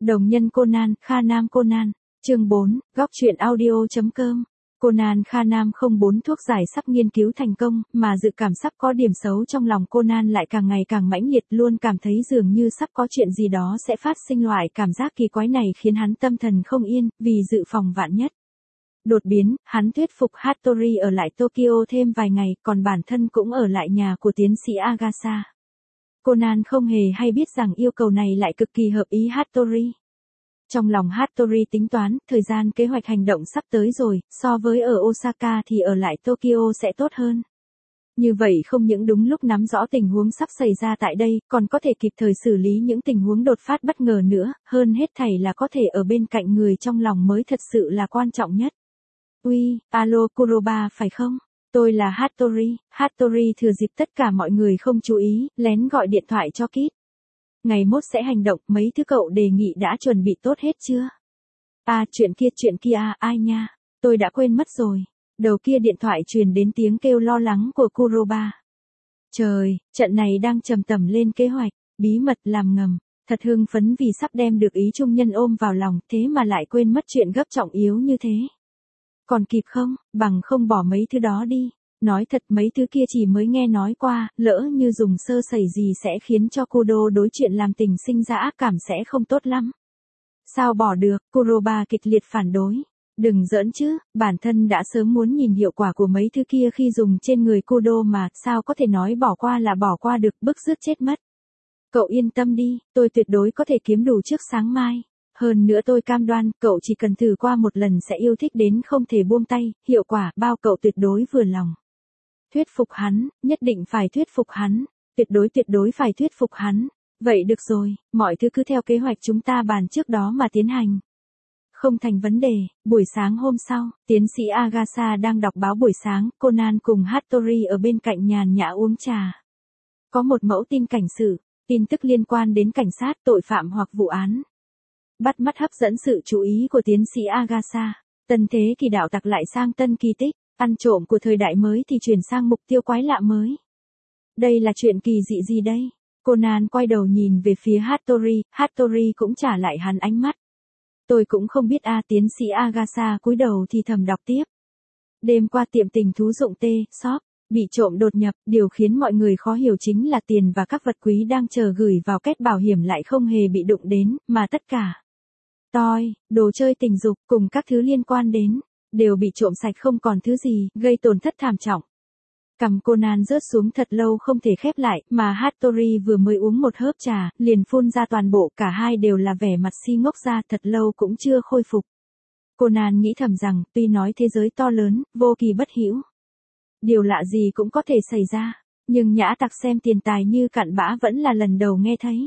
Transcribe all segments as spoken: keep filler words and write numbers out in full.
Đồng nhân Conan, Kha Nam Conan. Chương bốn, góc truyện audio.com. Conan Kha Nam không bốn thuốc giải sắp nghiên cứu thành công, mà dự cảm sắp có điểm xấu trong lòng Conan lại càng ngày càng mãnh liệt, luôn cảm thấy dường như sắp có chuyện gì đó sẽ phát sinh. Loại cảm giác kỳ quái này khiến hắn tâm thần không yên, vì dự phòng vạn nhất. Đột biến, hắn thuyết phục Hattori ở lại Tokyo thêm vài ngày, còn bản thân cũng ở lại nhà của tiến sĩ Agasa. Conan không hề hay biết rằng yêu cầu này lại cực kỳ hợp ý Hattori. Trong lòng Hattori tính toán, thời gian kế hoạch hành động sắp tới rồi, so với ở Osaka thì ở lại Tokyo sẽ tốt hơn. Như vậy không những đúng lúc nắm rõ tình huống sắp xảy ra tại đây, còn có thể kịp thời xử lý những tình huống đột phát bất ngờ nữa, hơn hết thảy là có thể ở bên cạnh người trong lòng mới thật sự là quan trọng nhất. Uy, alo Kuroba phải không? Tôi là Hattori. Hattori thừa dịp tất cả mọi người không chú ý, lén gọi điện thoại cho Kit. Ngày mốt sẽ hành động, mấy thứ cậu đề nghị đã chuẩn bị tốt hết chưa? À, chuyện kia chuyện kia à, ai nha, tôi đã quên mất rồi. Đầu kia điện thoại truyền đến tiếng kêu lo lắng của Kuroba. Trời, trận này đang trầm tầm lên kế hoạch, bí mật làm ngầm, thật hưng phấn vì sắp đem được ý trung nhân ôm vào lòng, thế mà lại quên mất chuyện gấp trọng yếu như thế. Còn kịp không, bằng không bỏ mấy thứ đó đi. Nói thật mấy thứ kia chỉ mới nghe nói qua, lỡ như dùng sơ sẩy gì sẽ khiến cho Kudo đối chuyện làm tình sinh ra ác cảm sẽ không tốt lắm. Sao bỏ được, Kuroba kịch liệt phản đối. Đừng giỡn chứ, bản thân đã sớm muốn nhìn hiệu quả của mấy thứ kia khi dùng trên người Kudo mà, sao có thể nói bỏ qua là bỏ qua được, bức rứt chết mất. Cậu yên tâm đi, tôi tuyệt đối có thể kiếm đủ trước sáng mai. Hơn nữa tôi cam đoan, cậu chỉ cần thử qua một lần sẽ yêu thích đến không thể buông tay, hiệu quả bao cậu tuyệt đối vừa lòng. Thuyết phục hắn, nhất định phải thuyết phục hắn, tuyệt đối tuyệt đối phải thuyết phục hắn. Vậy được rồi, mọi thứ cứ theo kế hoạch chúng ta bàn trước đó mà tiến hành. Không thành vấn đề. Buổi sáng hôm sau, tiến sĩ Agasa đang đọc báo buổi sáng, Conan cùng Hattori ở bên cạnh nhàn nhã uống trà. Có một mẫu tin cảnh sự, tin tức liên quan đến cảnh sát, tội phạm hoặc vụ án. Bắt mắt hấp dẫn sự chú ý của tiến sĩ Agasa. Tân thế kỷ đạo tặc lại sang tân kỳ tích, ăn trộm của thời đại mới thì chuyển sang mục tiêu quái lạ mới. Đây là chuyện kỳ dị gì đây? Conan quay đầu nhìn về phía Hattori, Hattori cũng trả lại hắn ánh mắt. Tôi cũng không biết a, tiến sĩ Agasa cúi đầu thì thầm đọc tiếp. Đêm qua tiệm tình thú dụng T, shop, bị trộm đột nhập, điều khiến mọi người khó hiểu chính là tiền và các vật quý đang chờ gửi vào két bảo hiểm lại không hề bị đụng đến, mà tất cả toi, đồ chơi tình dục cùng các thứ liên quan đến, đều bị trộm sạch không còn thứ gì, gây tổn thất thảm trọng. Cằm Conan rớt xuống thật lâu không thể khép lại, mà Hattori vừa mới uống một hớp trà, liền phun ra toàn bộ, cả hai đều là vẻ mặt si ngốc ra, thật lâu cũng chưa khôi phục. Conan nghĩ thầm rằng, tuy nói thế giới to lớn, vô kỳ bất hữu, điều lạ gì cũng có thể xảy ra, nhưng nhã tặc xem tiền tài như cặn bã vẫn là lần đầu nghe thấy.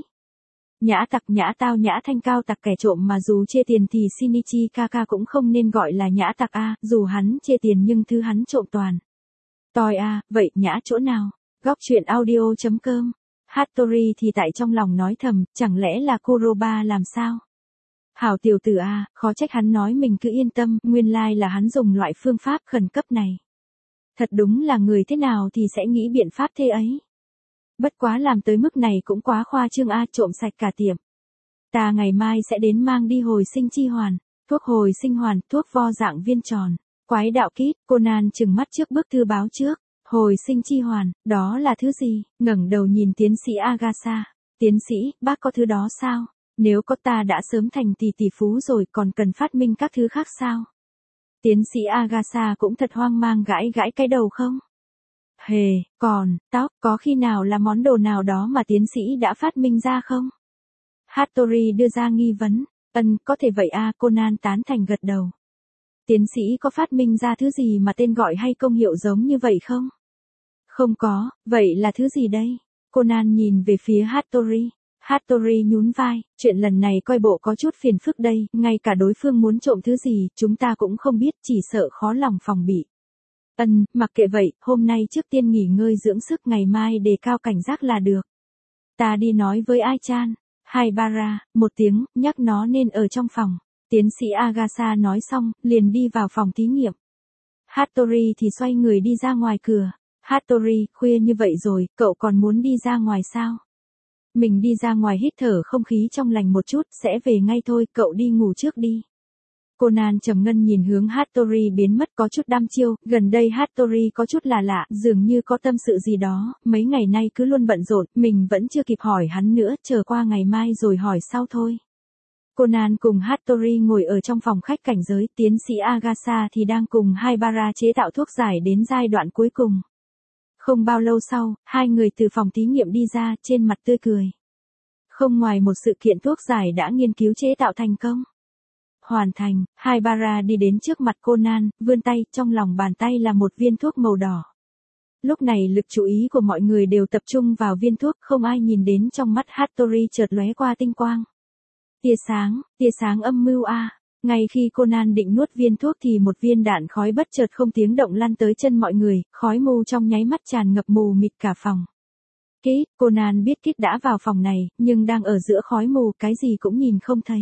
Nhã tặc nhã tao nhã thanh cao tặc kẻ trộm mà dù chê tiền thì Shinichi Kaka cũng không nên gọi là nhã tặc a, dù hắn chê tiền nhưng thứ hắn trộm toàn toi a, vậy nhã chỗ nào? Góc truyện audio.com. Hattori thì tại trong lòng nói thầm, chẳng lẽ là Kuroba làm sao? Hảo tiểu tử a, khó trách hắn nói mình cứ yên tâm, nguyên lai là hắn dùng loại phương pháp khẩn cấp này. Thật đúng là người thế nào thì sẽ nghĩ biện pháp thế ấy. Bất quá làm tới mức này cũng quá khoa trương a, trộm sạch cả tiệm. Ta ngày mai sẽ đến mang đi hồi sinh chi hoàn, thuốc hồi sinh hoàn, thuốc vo dạng viên tròn. Quái đạo Kit, Conan trừng mắt trước bức thư báo trước. Hồi sinh chi hoàn, đó là thứ gì? Ngẩng đầu nhìn tiến sĩ Agasa. Tiến sĩ, bác có thứ đó sao? Nếu có ta đã sớm thành tỷ tỷ phú rồi, còn cần phát minh các thứ khác sao? Tiến sĩ Agasa cũng thật hoang mang, gãi gãi cái đầu không? Hề, còn, tóc, có khi nào là món đồ nào đó mà tiến sĩ đã phát minh ra không? Hattori đưa ra nghi vấn. Ân, có thể vậy a, Conan tán thành gật đầu. Tiến sĩ có phát minh ra thứ gì mà tên gọi hay công hiệu giống như vậy không? Không có, vậy là thứ gì đây? Conan nhìn về phía Hattori. Hattori nhún vai, chuyện lần này coi bộ có chút phiền phức đây, ngay cả đối phương muốn trộm thứ gì, chúng ta cũng không biết, chỉ sợ khó lòng phòng bị. Ân, mặc kệ vậy, hôm nay trước tiên nghỉ ngơi dưỡng sức, ngày mai đề cao cảnh giác là được. Ta đi nói với Ai-chan. Haibara, một tiếng, nhắc nó nên ở trong phòng. Tiến sĩ Agasa nói xong, liền đi vào phòng thí nghiệm. Hattori thì xoay người đi ra ngoài cửa. Hattori, khuya như vậy rồi, cậu còn muốn đi ra ngoài sao? Mình đi ra ngoài hít thở không khí trong lành một chút, sẽ về ngay thôi, cậu đi ngủ trước đi. Conan trầm ngâm nhìn hướng Hattori biến mất có chút đăm chiêu, gần đây Hattori có chút là lạ, dường như có tâm sự gì đó, mấy ngày nay cứ luôn bận rộn, mình vẫn chưa kịp hỏi hắn nữa, chờ qua ngày mai rồi hỏi sau thôi. Conan cùng Hattori ngồi ở trong phòng khách cảnh giới, tiến sĩ Agatha thì đang cùng Haibara chế tạo thuốc giải đến giai đoạn cuối cùng. Không bao lâu sau, hai người từ phòng thí nghiệm đi ra, trên mặt tươi cười. Không ngoài một sự kiện thuốc giải đã nghiên cứu chế tạo thành công. Hoàn thành, Haibara đi đến trước mặt Conan, vươn tay, trong lòng bàn tay là một viên thuốc màu đỏ. Lúc này lực chú ý của mọi người đều tập trung vào viên thuốc, không ai nhìn đến trong mắt Hattori chợt lóe qua tinh quang. Tia sáng, tia sáng âm mưu a. À. Ngay khi Conan định nuốt viên thuốc thì một viên đạn khói bất chợt không tiếng động lăn tới chân mọi người, khói mù trong nháy mắt tràn ngập mù mịt cả phòng. Kít, Conan biết Kít đã vào phòng này, nhưng đang ở giữa khói mù, cái gì cũng nhìn không thấy.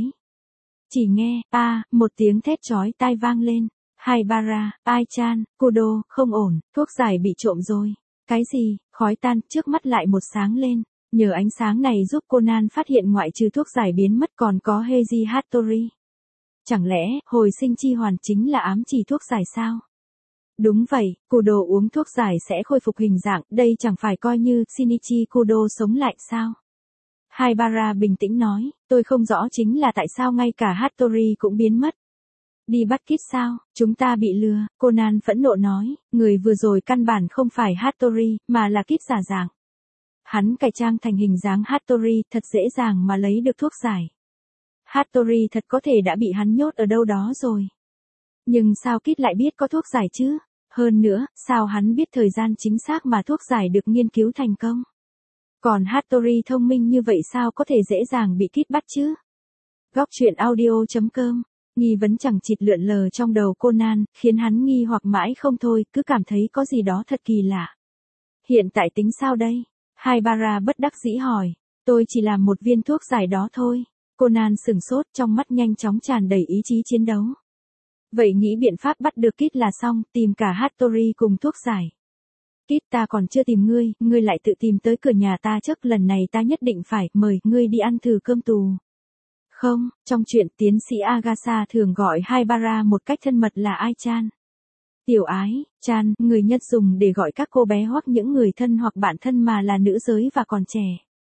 Chỉ nghe, a, à, một tiếng thét chói tai vang lên. Haibara, Ai-chan, Kudo, không ổn, thuốc giải bị trộm rồi. Cái gì, khói tan, trước mắt lại một sáng lên. Nhờ ánh sáng này giúp Conan phát hiện ngoại trừ thuốc giải biến mất còn có Heiji Hattori. Chẳng lẽ, hồi sinh chi hoàn chính là ám chỉ thuốc giải sao? Đúng vậy, Kudo uống thuốc giải sẽ khôi phục hình dạng, đây chẳng phải coi như Shinichi Kudo sống lại sao? Haibara bình tĩnh nói, tôi không rõ chính là tại sao ngay cả Hattori cũng biến mất. Đi bắt Kít sao, chúng ta bị lừa, Conan phẫn nộ nói, người vừa rồi căn bản không phải Hattori, mà là Kít giả dạng. Hắn cải trang thành hình dáng Hattori, thật dễ dàng mà lấy được thuốc giải. Hattori thật có thể đã bị hắn nhốt ở đâu đó rồi. Nhưng sao Kít lại biết có thuốc giải chứ? Hơn nữa, sao hắn biết thời gian chính xác mà thuốc giải được nghiên cứu thành công? Còn Hattori thông minh như vậy sao có thể dễ dàng bị Kít bắt chứ? Góc truyện audio chấm com. Nghi vấn chẳng chịt lượn lờ trong đầu Conan, khiến hắn nghi hoặc mãi không thôi, cứ cảm thấy có gì đó thật kỳ lạ. Hiện tại tính sao đây? Haibara bất đắc dĩ hỏi. Tôi chỉ làm một viên thuốc giải đó thôi. Conan sửng sốt, trong mắt nhanh chóng tràn đầy ý chí chiến đấu. Vậy nghĩ biện pháp bắt được Kít là xong, tìm cả Hattori cùng thuốc giải. Kít, ta còn chưa tìm ngươi, ngươi lại tự tìm tới cửa nhà ta trước, lần này ta nhất định phải mời ngươi đi ăn thử cơm tù. Không, trong chuyện tiến sĩ Agatha thường gọi Haibara một cách thân mật là Ai-chan. Tiểu ái, chan, người nhất dùng để gọi các cô bé hoặc những người thân hoặc bạn thân mà là nữ giới và còn trẻ.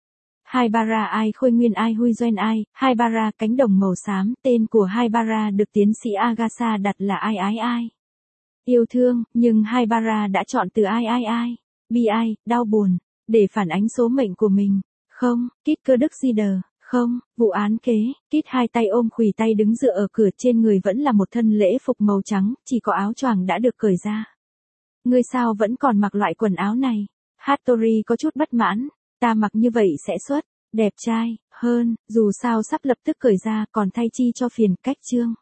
Haibara ai khôi nguyên ai hui doen ai, Haibara cánh đồng màu xám, tên của Haibara được tiến sĩ Agatha đặt là ai ái ai. Yêu thương, nhưng Haibara đã chọn từ ai ai ai, bi ai, đau buồn, để phản ánh số mệnh của mình. Không, Kít cơ đức di đờ, không, vụ án kế, Kít hai tay ôm khuỷu tay đứng dựa ở cửa, trên người vẫn là một thân lễ phục màu trắng, chỉ có áo choàng đã được cởi ra. Ngươi sao vẫn còn mặc loại quần áo này? Hattori có chút bất mãn, ta mặc như vậy sẽ xuất đẹp trai hơn, dù sao sắp lập tức cởi ra, còn thay chi cho phiền, cách chương.